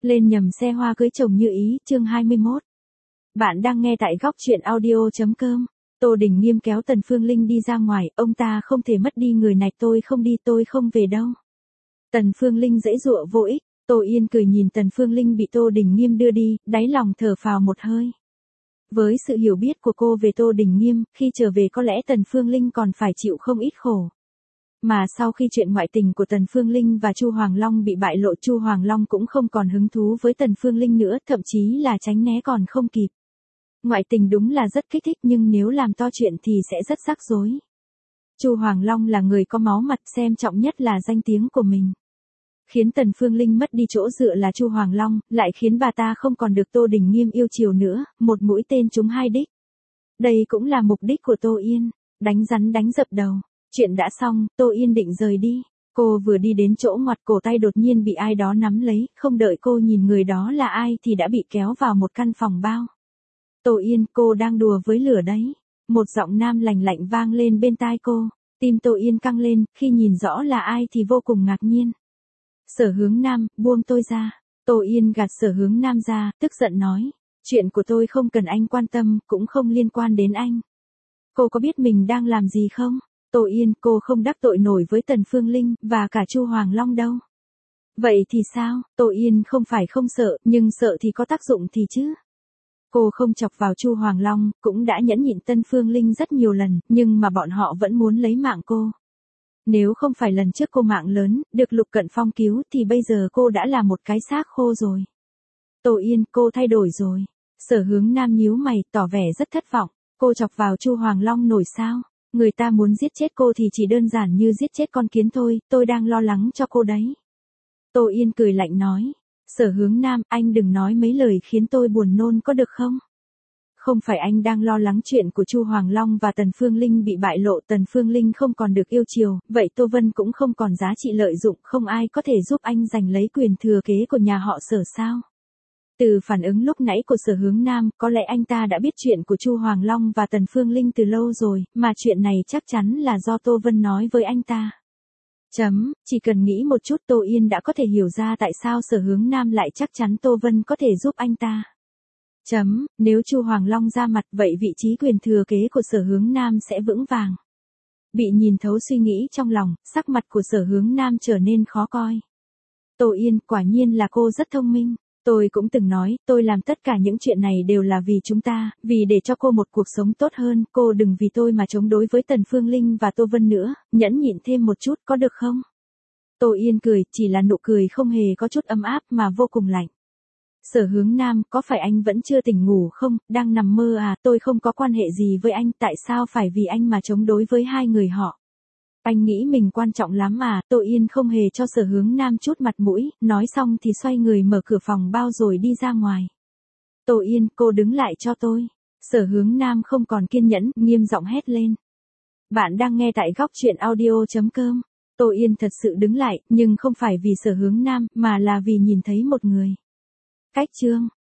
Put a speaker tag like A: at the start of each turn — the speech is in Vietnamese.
A: Lên nhầm xe hoa cưới chồng như ý, chương 21. Bạn đang nghe tại góc truyện audio.com. Tô Đình Nghiêm kéo Tần Phương Linh đi ra ngoài, ông ta không thể mất đi người này, tôi không đi, tôi không về đâu. Tần Phương Linh giãy giụa vô ích, Tô Yên cười nhìn Tần Phương Linh bị Tô Đình Nghiêm đưa đi, đáy lòng thở phào một hơi. Với sự hiểu biết của cô về Tô Đình Nghiêm, khi trở về có lẽ Tần Phương Linh còn phải chịu không ít khổ. Mà sau khi chuyện ngoại tình của Tần Phương Linh và Chu Hoàng Long bị bại lộ, Chu Hoàng Long cũng không còn hứng thú với Tần Phương Linh nữa, thậm chí là tránh né còn không kịp. Ngoại tình đúng là rất kích thích nhưng nếu làm to chuyện thì sẽ rất rắc rối. Chu Hoàng Long là người có máu mặt, xem trọng nhất là danh tiếng của mình. Khiến Tần Phương Linh mất đi chỗ dựa là Chu Hoàng Long, lại khiến bà ta không còn được Tô Đình Nghiêm yêu chiều nữa, một mũi tên trúng hai đích. Đây cũng là mục đích của Tô Yên, đánh rắn đánh dập đầu. Chuyện đã xong, Tô Yên định rời đi. Cô vừa đi đến chỗ ngoặt cổ tay đột nhiên bị ai đó nắm lấy, không đợi cô nhìn người đó là ai thì đã bị kéo vào một căn phòng bao. Tô Yên, cô đang đùa với lửa đấy. Một giọng nam lạnh lạnh vang lên bên tai cô. Tim Tô Yên căng lên, khi nhìn rõ là ai thì vô cùng ngạc nhiên. Sở Hướng Nam, buông tôi ra. Tô Yên gạt Sở Hướng Nam ra, tức giận nói. Chuyện của tôi không cần anh quan tâm, cũng không liên quan đến anh. Cô có biết mình đang làm gì không? Tô Yên, cô không đắc tội nổi với Tần Phương Linh, và cả Chu Hoàng Long đâu. Vậy thì sao? Tô Yên không phải không sợ, nhưng sợ thì có tác dụng thì chứ. Cô không chọc vào Chu Hoàng Long, cũng đã nhẫn nhịn Tần Phương Linh rất nhiều lần, nhưng mà bọn họ vẫn muốn lấy mạng cô. Nếu không phải lần trước cô mạng lớn, được Lục Cận Phong cứu thì bây giờ cô đã là một cái xác khô rồi. Tô Yên, cô thay đổi rồi. Sở Hướng Nam nhíu mày, tỏ vẻ rất thất vọng. Cô chọc vào Chu Hoàng Long nổi sao? Người ta muốn giết chết cô thì chỉ đơn giản như giết chết con kiến thôi, tôi đang lo lắng cho cô đấy. Tô Yên cười lạnh nói. Sở Hướng Nam, anh đừng nói mấy lời khiến tôi buồn nôn có được không? Không phải anh đang lo lắng chuyện của Chu Hoàng Long và Tần Phương Linh bị bại lộ, Tần Phương Linh không còn được yêu chiều, vậy Tô Vân cũng không còn giá trị lợi dụng, không ai có thể giúp anh giành lấy quyền thừa kế của nhà họ Sở sao? Từ phản ứng lúc nãy của Sở Hướng Nam, có lẽ anh ta đã biết chuyện của Chu Hoàng Long và Tần Phương Linh từ lâu rồi, mà chuyện này chắc chắn là do Tô Vân nói với anh ta. Chỉ cần nghĩ một chút Tô Yên đã có thể hiểu ra tại sao Sở Hướng Nam lại chắc chắn Tô Vân có thể giúp anh ta. Nếu Chu Hoàng Long ra mặt vậy vị trí quyền thừa kế của Sở Hướng Nam sẽ vững vàng. Bị nhìn thấu suy nghĩ trong lòng, sắc mặt của Sở Hướng Nam trở nên khó coi. Tô Yên, quả nhiên là cô rất thông minh. Tôi cũng từng nói, tôi làm tất cả những chuyện này đều là vì chúng ta, vì để cho cô một cuộc sống tốt hơn, cô đừng vì tôi mà chống đối với Tần Phương Linh và Tô Vân nữa, nhẫn nhịn thêm một chút có được không? Tô Yên cười, chỉ là nụ cười không hề có chút ấm áp mà vô cùng lạnh. Sở Hướng Nam, có phải anh vẫn chưa tỉnh ngủ không, đang nằm mơ à, tôi không có quan hệ gì với anh, tại sao phải vì anh mà chống đối với hai người họ? Anh nghĩ mình quan trọng lắm à? Tô Yên không hề cho Sở Hướng Nam chút mặt mũi, nói xong thì xoay người mở cửa phòng bao rồi đi ra ngoài. Tô Yên, cô đứng lại cho tôi. Sở Hướng Nam không còn kiên nhẫn, nghiêm giọng hét lên. Bạn đang nghe tại góc truyện audio.com. Tô Yên thật sự đứng lại, nhưng không phải vì Sở Hướng Nam, mà là vì nhìn thấy một người. Cách chương.